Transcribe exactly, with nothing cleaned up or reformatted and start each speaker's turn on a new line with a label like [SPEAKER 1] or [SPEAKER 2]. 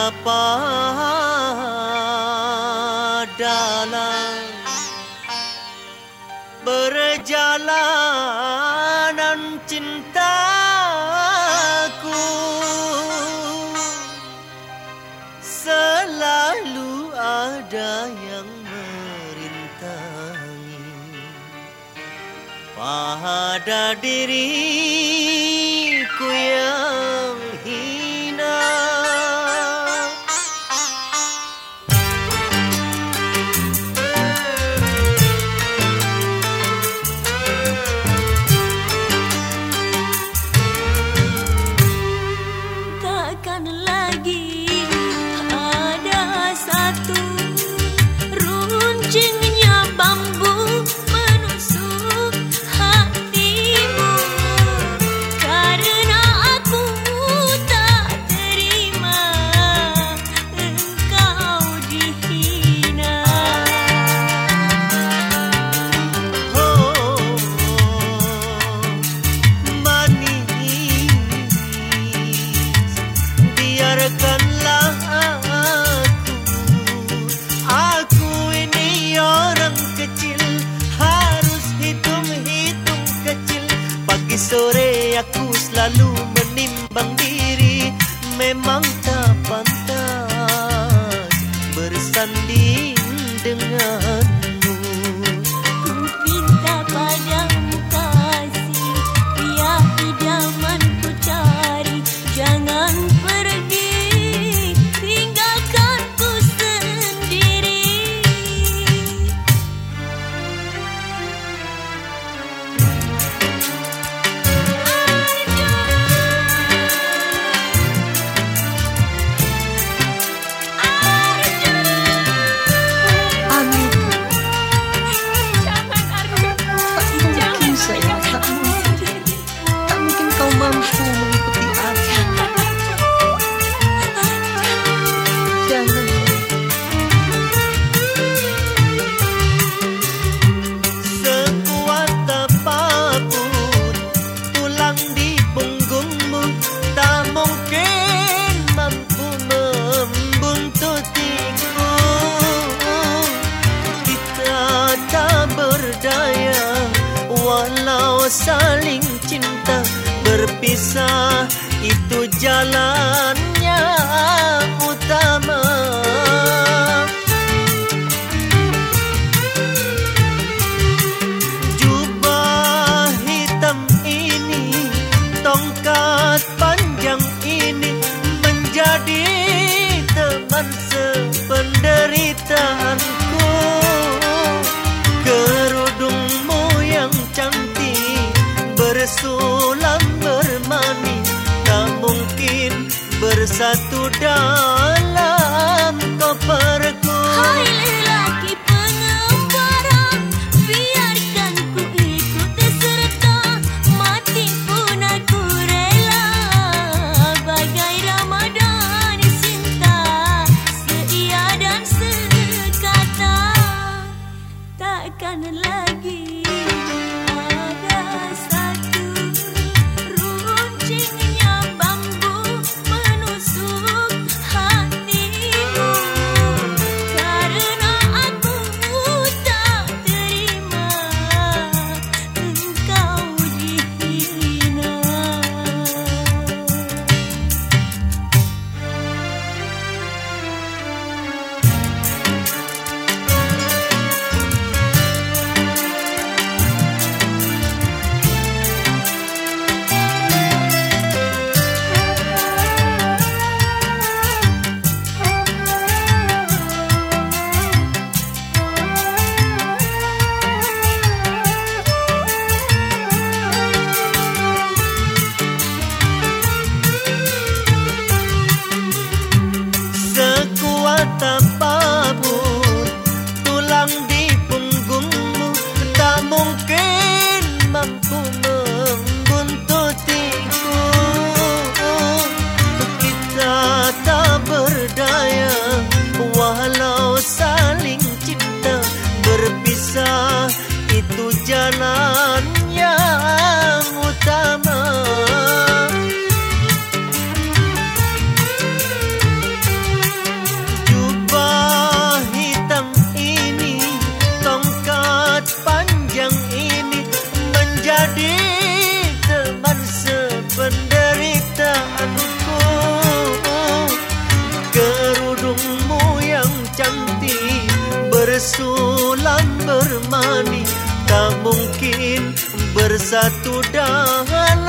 [SPEAKER 1] Betapa dalam berjalanan cintaku, selalu ada yang merintangi pada diriku yang hina.
[SPEAKER 2] Takkan lagi ada satu runcingnya bambu menusuk hatimu, karena aku tak terima engkau dihina.
[SPEAKER 1] Oh, manis, biarkanlah aku, aku ini orang kecil, harus hitung-hitung kecil. Pagi sore aku selalu menimbang diri, memang tak pantas bersanding denganmu.
[SPEAKER 2] Ku minta padamu kasih, biar idaman ku cari, jangan pergi tinggalkan ku sendiri.
[SPEAKER 3] Amin.
[SPEAKER 2] Jangan Arjun, jangan
[SPEAKER 3] Sayang, tak mungkin. Tak mungkin kau mampu mengikuti aku. Jangan.
[SPEAKER 1] Sekuat apapun tulang di punggungmu, tak mungkin mampu membuntutiku. Kita tak berdaya walau saling cinta, berpisah itu jalan yang utama. Jubah hitam ini, tongkat panjang ini, menjadi teman sependeritaanku. Kerudungmu yang cantik, bersulam bermani, tak mungkin bersatu dalam koperku.
[SPEAKER 2] Hai lelaki pengembara, biarkan ku ikut serta, mati pun aku rela. Bagai Ramadan cinta, seia dan sekata. Takkan lagi ada satu runcingnya bambu menusuk hati.
[SPEAKER 1] penderitaanku. Kerudungmu yang cantik bersulam bermani tak mungkin bersatu dalam